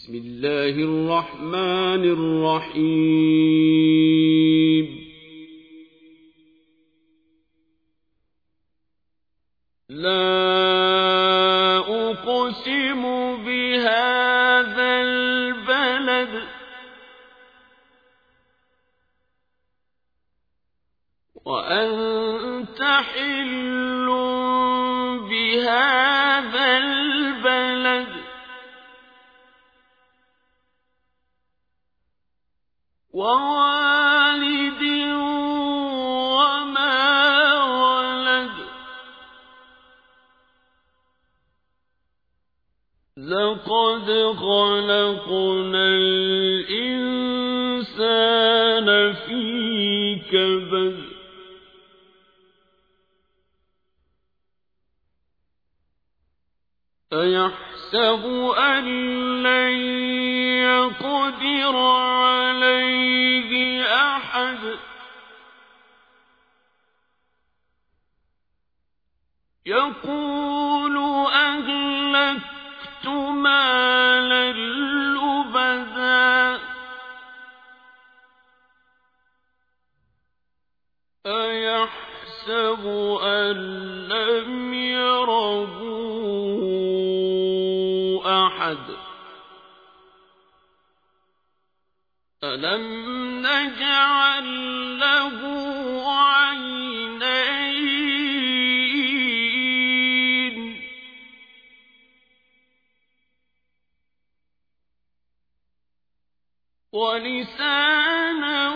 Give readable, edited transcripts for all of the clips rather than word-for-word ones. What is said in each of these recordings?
بسم الله الرحمن الرحيم لا أقسم بهذا البلد وأنت حل بهذا البلد ووالد وما ولد لقد خلقنا الإنسان في كبد أيحسب أن لن يقدر عليه أحد يقول أهلكت مالا لبدا أيحسب أن لم يره أحد ألم نجعل له عينين ولسانا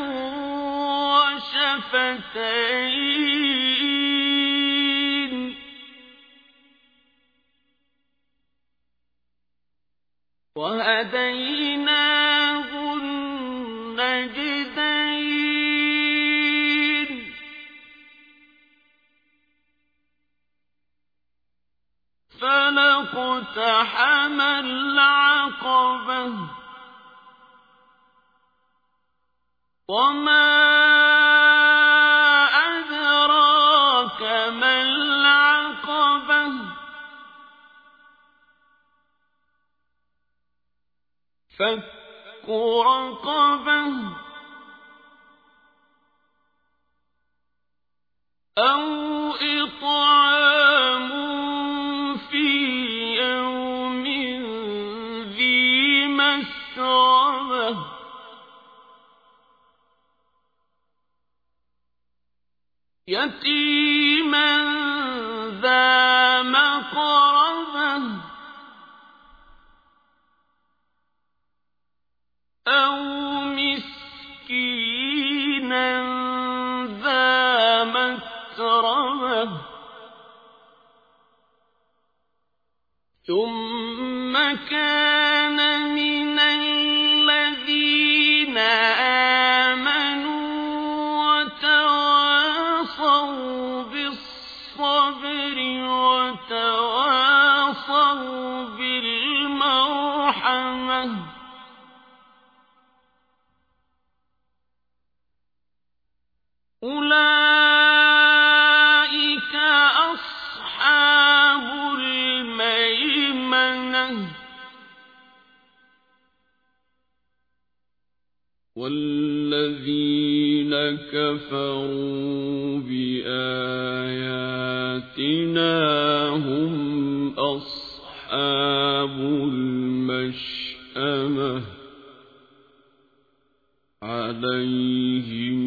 وشفتين وهديناه النجدين فلاقتحم العقبة وما أدراك ما العقبة فك رقبة أو إطعام في يوم ذي مسغبة يتيما ذا مقربة أو مسكينا ذا متربة ثم كان من الذين آمنوا وتواصوا بالصبر وتواصوا بالمرحمة أولئك أصحاب الميمنة والذين كفروا بآياتنا هم أصحاب المشأمة عليهم